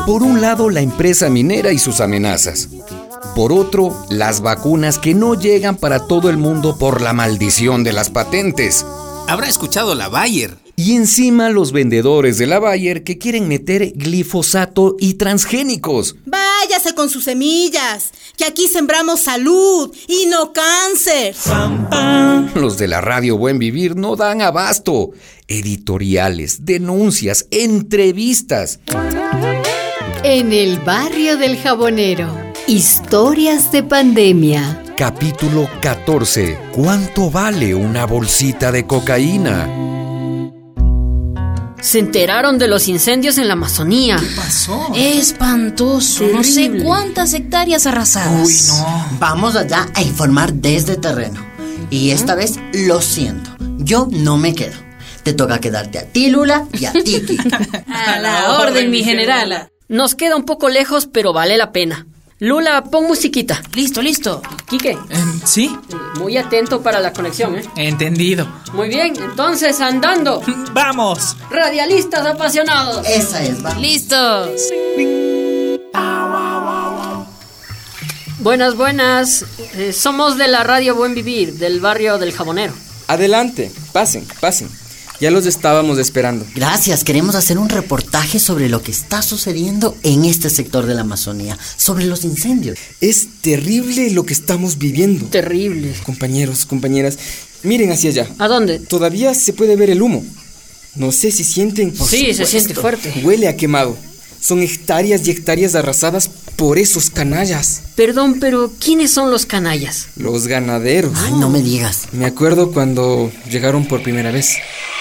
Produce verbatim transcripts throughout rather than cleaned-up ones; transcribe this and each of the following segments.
Por un lado, la empresa minera y sus amenazas. Por otro, las vacunas que no llegan para todo el mundo por la maldición de las patentes. Habrá escuchado la Bayer. Y encima los vendedores de la Bayer que quieren meter glifosato y transgénicos. Váyase con sus semillas, que aquí sembramos salud y no cáncer. Los de la radio Buen Vivir no dan abasto. Editoriales, denuncias, entrevistas. En el barrio del Jabonero, historias de pandemia. Capítulo catorce. ¿Cuánto vale una bolsita de cocaína? Se enteraron de los incendios en la Amazonía. ¿Qué pasó? Espantoso. Terrible. No sé cuántas hectáreas arrasadas. Uy, no. Vamos allá a informar desde terreno. Y esta vez lo siento. Yo no me quedo. Te toca quedarte a ti, Lula, y a ti, Kiki. A la orden, mi generala. Nos queda un poco lejos, pero vale la pena. Lula, pon musiquita. Listo, listo. Quique, Eh, ¿Sí? muy atento para la conexión, ¿eh? Entendido. Muy bien, entonces andando. ¡Vamos! Radialistas apasionados. Esa es, va. Listos. Buenas, buenas. Eh, somos de la radio Buen Vivir, del barrio del Jabonero. Adelante, pasen, pasen. Ya los estábamos esperando. Gracias, queremos hacer un reportaje sobre lo que está sucediendo en este sector de la Amazonía, sobre los incendios. Es terrible lo que estamos viviendo. Terrible. Compañeros, compañeras, miren hacia allá. ¿A dónde? Todavía se puede ver el humo. No sé si sienten... Por Sí, se supuesto. siente fuerte. Huele a quemado. Son hectáreas y hectáreas arrasadas por esos canallas. Perdón, pero ¿quiénes son los canallas? Los ganaderos. Ay, no me digas. Me acuerdo cuando llegaron por primera vez.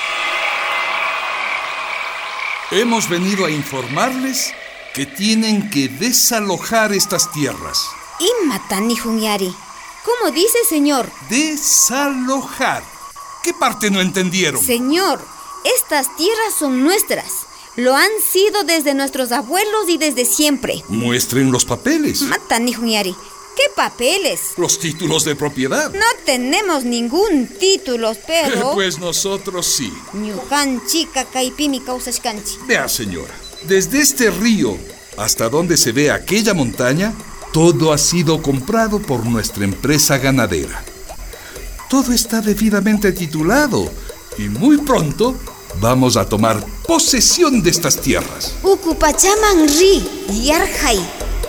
Hemos venido a informarles que tienen que desalojar estas tierras. Imatani Junyari. ¿Cómo dice, señor? Desalojar. ¿Qué parte no entendieron? Señor, estas tierras son nuestras. Lo han sido desde nuestros abuelos y desde siempre. Muestren los papeles. Matani Junyari. ¿Qué papeles? Los títulos de propiedad. No tenemos ningún título, pero... Pues nosotros sí. Ñukanchi kakaipimi kausashkanchi. Vea, señora, desde este río hasta donde se ve aquella montaña, todo ha sido comprado por nuestra empresa ganadera. Todo está debidamente titulado y muy pronto vamos a tomar posesión de estas tierras. Ukupachaman ri, yarjai.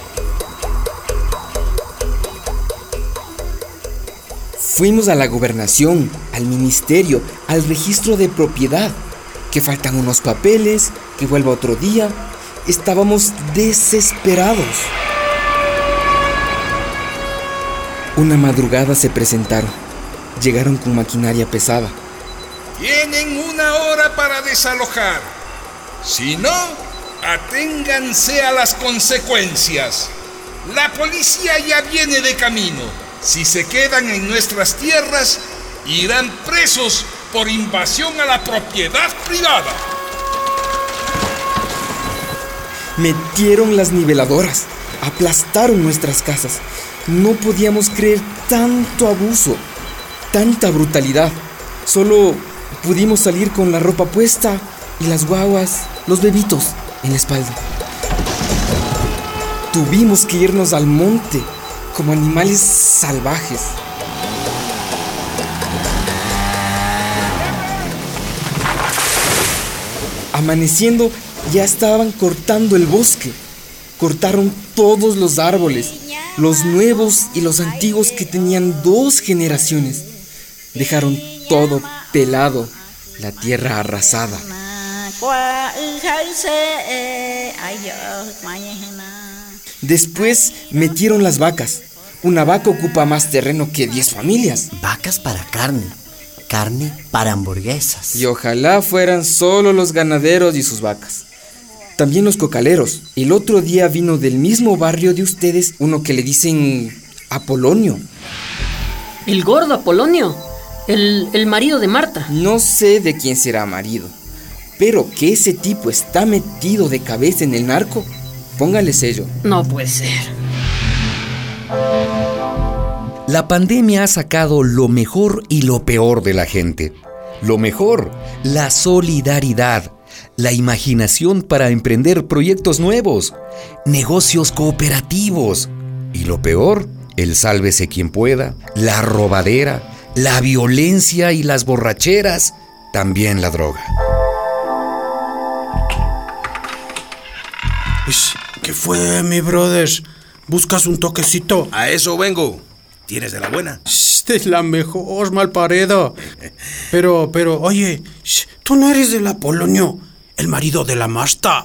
Fuimos a la gobernación, al ministerio, al registro de propiedad. Que faltan unos papeles, que vuelva otro día. Estábamos desesperados. Una madrugada se presentaron. Llegaron con maquinaria pesada. Tienen una hora para desalojar. Si no, aténganse a las consecuencias. La policía ya viene de camino. Si se quedan en nuestras tierras, irán presos por invasión a la propiedad privada. Metieron las niveladoras, aplastaron nuestras casas. No podíamos creer tanto abuso, tanta brutalidad. Solo pudimos salir con la ropa puesta y las guaguas, los bebitos en la espalda. Tuvimos que irnos al monte como animales salvajes. Amaneciendo, ya estaban cortando el bosque. Cortaron todos los árboles, los nuevos y los antiguos que tenían dos generaciones. Dejaron todo pelado, la tierra arrasada. Después metieron las vacas. Una vaca ocupa más terreno que diez familias. Vacas para carne, carne para hamburguesas. Y ojalá fueran solo los ganaderos y sus vacas. También los cocaleros. El otro día vino del mismo barrio de ustedes uno que le dicen Apolonio. ¿El gordo Apolonio? El, el marido de Marta. No sé de quién será marido, pero que ese tipo está metido de cabeza en el narco, póngale sello. No puede ser. La pandemia ha sacado lo mejor y lo peor de la gente. Lo mejor, la solidaridad. la imaginación para emprender proyectos nuevos, negocios cooperativos y lo peor, el sálvese quien pueda, la robadera, la violencia y las borracheras, también la droga. ¿Qué fue, mi brother? ¿Buscas un toquecito? A eso vengo. ¿Tienes de la buena? De la mejor, malparido. Pero, pero, oye, tú no eres del Apolonio, el marido de la Marta.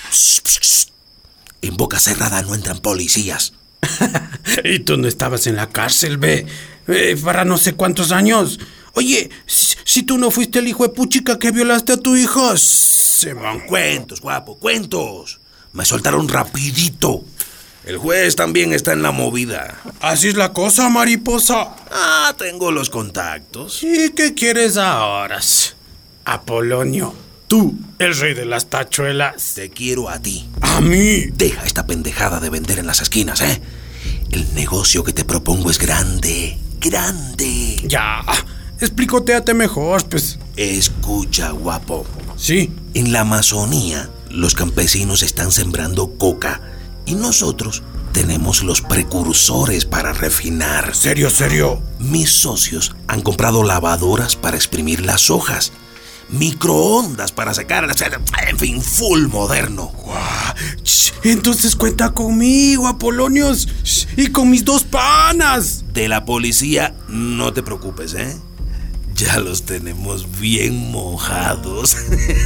En boca cerrada no entran policías. Y tú no estabas en la cárcel, ve, eh, para no sé cuántos años. Oye, si, si tú no fuiste el hijo de puchica que violaste a tu hijo, se van. Cuentos, guapo, cuentos. Me soltaron rapidito. El juez también está en la movida. Así es la cosa, mariposa. Ah, tengo los contactos. ¿Y qué quieres ahora? Apolonio, tú, el rey de las tachuelas. Te quiero a ti. ¿A mí? Deja esta pendejada de vender en las esquinas, ¿eh? El negocio que te propongo es grande, grande. Ya, explícoteate mejor, pues. Escucha, guapo. Sí. En la Amazonía, los campesinos están sembrando coca y nosotros tenemos los precursores para refinar. ¿Serio, serio? Mis socios han comprado lavadoras para exprimir las hojas, microondas para secarlas, en fin, full moderno. Guau. Entonces cuenta conmigo, Apolonios, y con mis dos panas. De la policía, no te preocupes, ¿eh? Ya los tenemos bien mojados.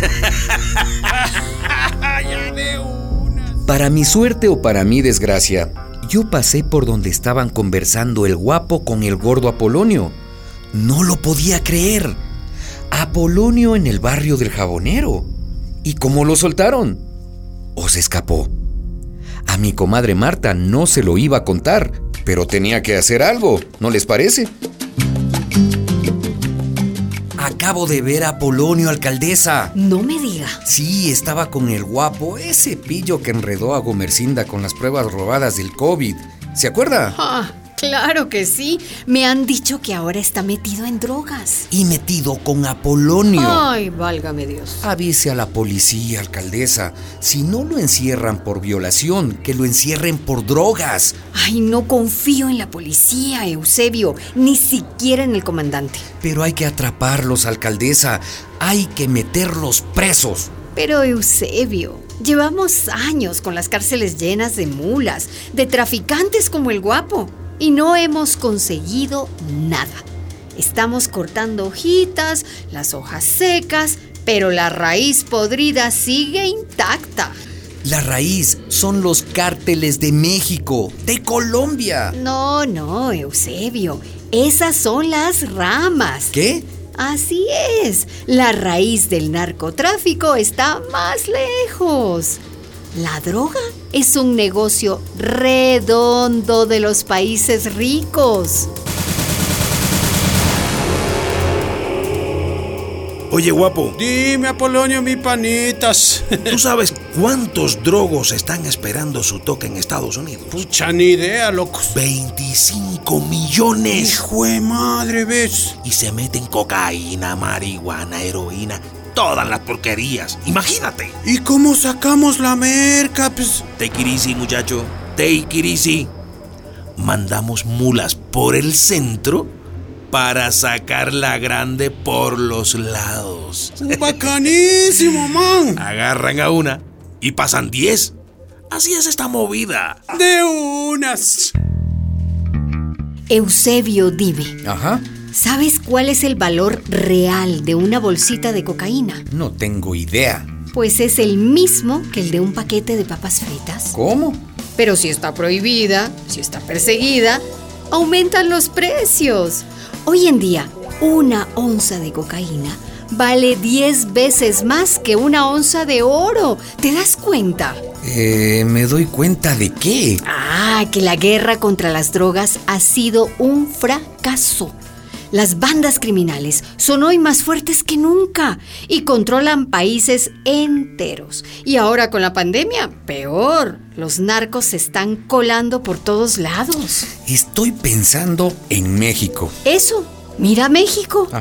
Para mi suerte o para mi desgracia, yo pasé por donde estaban conversando el guapo con el gordo Apolonio. No lo podía creer. Apolonio en el barrio del Jabonero. ¿Y cómo lo soltaron? ¿O se escapó? A mi comadre Marta no se lo iba a contar, pero tenía que hacer algo, ¿no les parece? Acabo de ver a Apolonio, alcaldesa. No me diga. Sí, estaba con el guapo, ese pillo que enredó a Gomercinda con las pruebas robadas del COVID. ¿Se acuerda? Ah, claro que sí. Me han dicho que ahora está metido en drogas. Y metido con Apolonio. Ay, válgame Dios. Avise a la policía, alcaldesa. Si no lo encierran por violación, que lo encierren por drogas. Ay, no confío en la policía, Eusebio. Ni siquiera en el comandante. Pero hay que atraparlos, alcaldesa. Hay que meterlos presos. Pero Eusebio, llevamos años con las cárceles llenas de mulas, de traficantes como el guapo. Y no hemos conseguido nada. Estamos cortando hojitas, las hojas secas, pero la raíz podrida sigue intacta. La raíz son los cárteles de México, de Colombia. No, no, Eusebio. Esas son las ramas. ¿Qué? Así es. La raíz del narcotráfico está más lejos. La droga es un negocio redondo de los países ricos. Oye, guapo. Dime, Apolonio, mi panitas. ¿Tú sabes cuántos drogos están esperando su toque en Estados Unidos? Pucha, ni idea, locos. veinticinco millones. Hijo de madre, ¿ves? Y se meten cocaína, marihuana, heroína, todas las porquerías. Imagínate. ¿Y cómo sacamos la merca, pues? Take it easy, muchacho. Take it easy. Mandamos mulas por el centro para sacar la grande por los lados. ¡Bacanísimo, man! Agarran a una y pasan diez. Así es esta movida. De unas. Eusebio, dime. Ajá. ¿Sabes cuál es el valor real de una bolsita de cocaína? No tengo idea. Pues es el mismo que el de un paquete de papas fritas. ¿Cómo? Pero si está prohibida, si está perseguida, aumentan los precios. Hoy en día, una onza de cocaína vale diez veces más que una onza de oro. ¿Te das cuenta? Eh, ¿me doy cuenta de qué? Ah, que la guerra contra las drogas ha sido un fracaso. Las bandas criminales son hoy más fuertes que nunca y controlan países enteros. Y ahora con la pandemia, peor. Los narcos se están colando por todos lados. Estoy pensando en México. Eso, mira México. Ajá.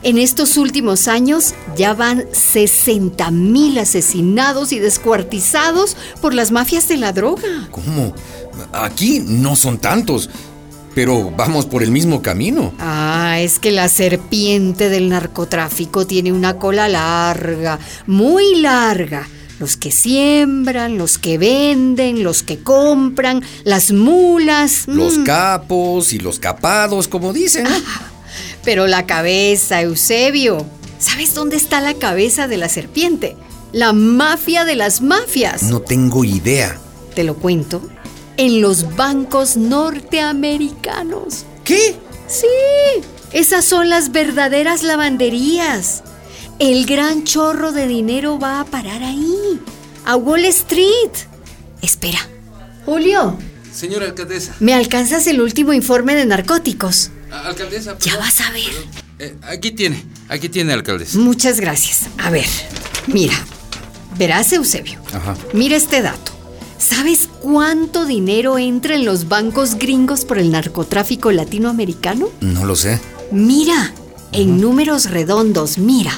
En estos últimos años ya van sesenta mil asesinados y descuartizados por las mafias de la droga. ¿Cómo? Aquí no son tantos, pero vamos por el mismo camino. Ah, es que la serpiente del narcotráfico tiene una cola larga, muy larga. Los que siembran, los que venden, los que compran, las mulas. Los mm. capos y los capados, como dicen. Ah, pero la cabeza, Eusebio. ¿Sabes dónde está la cabeza de la serpiente? La mafia de las mafias. No tengo idea. Te lo cuento. En los bancos norteamericanos. ¿Qué? Sí, esas son las verdaderas lavanderías. El gran chorro de dinero va a parar ahí, a Wall Street. Espera, Julio. Señora alcaldesa. ¿Me alcanzas el último informe de narcóticos? Alcaldesa. Ya vas a ver. Eh, aquí tiene, aquí tiene, alcaldesa. Muchas gracias. A ver, mira. Verás, Eusebio. Ajá. Mira este dato. ¿Sabes cuánto dinero entra en los bancos gringos por el narcotráfico latinoamericano? No lo sé. Mira, en números redondos, mira.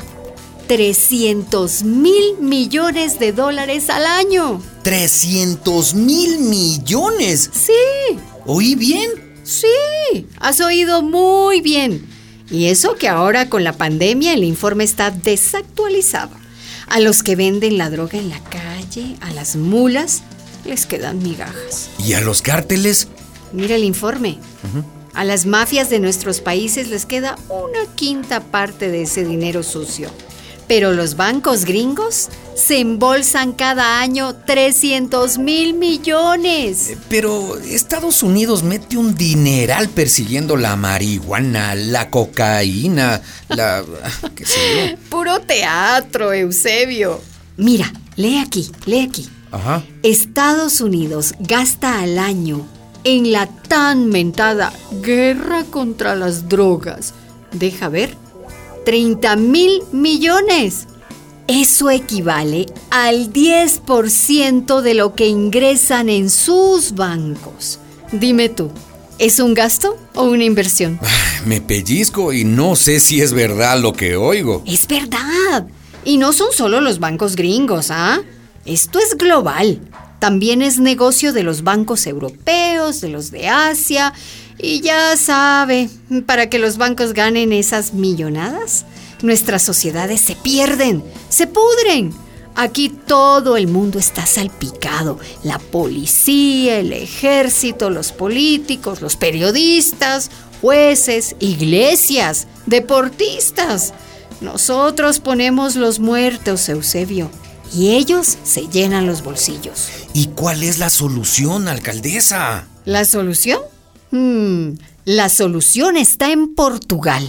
trescientos mil millones de dólares al año. ¿trescientos mil millones? Sí. ¿Oí bien? Sí, has oído muy bien. Y eso que ahora con la pandemia el informe está desactualizado. A los que venden la droga en la calle, a las mulas, les quedan migajas. ¿Y a los cárteles? Mira el informe. Uh-huh. A las mafias de nuestros países les queda una quinta parte de ese dinero sucio. Pero los bancos gringos se embolsan cada año trescientos mil millones. Eh, pero Estados Unidos mete un dineral persiguiendo la marihuana, la cocaína, la... ¿qué sé yo? Puro teatro, Eusebio. Mira, lee aquí, lee aquí. Ajá. Estados Unidos gasta al año en la tan mentada guerra contra las drogas. Deja ver. treinta mil millones. Eso equivale al diez por ciento de lo que ingresan en sus bancos. Dime tú, ¿es un gasto o una inversión? Me pellizco y no sé si es verdad lo que oigo. Es verdad. Y no son solo los bancos gringos, ¿ah? Esto es global. También es negocio de los bancos europeos, de los de Asia. Y ya sabe, para que los bancos ganen esas millonadas, nuestras sociedades se pierden, se pudren. Aquí todo el mundo está salpicado. La policía, el ejército, los políticos, los periodistas, jueces, iglesias, deportistas. Nosotros ponemos los muertos, Eusebio, y ellos se llenan los bolsillos. ¿Y cuál es la solución, alcaldesa? ¿La solución? Hmm, la solución está en Portugal.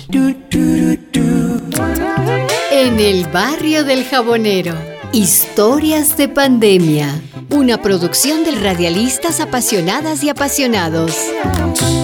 En el barrio del Jabonero. Historias de pandemia. Una producción de radialistas apasionadas y apasionados.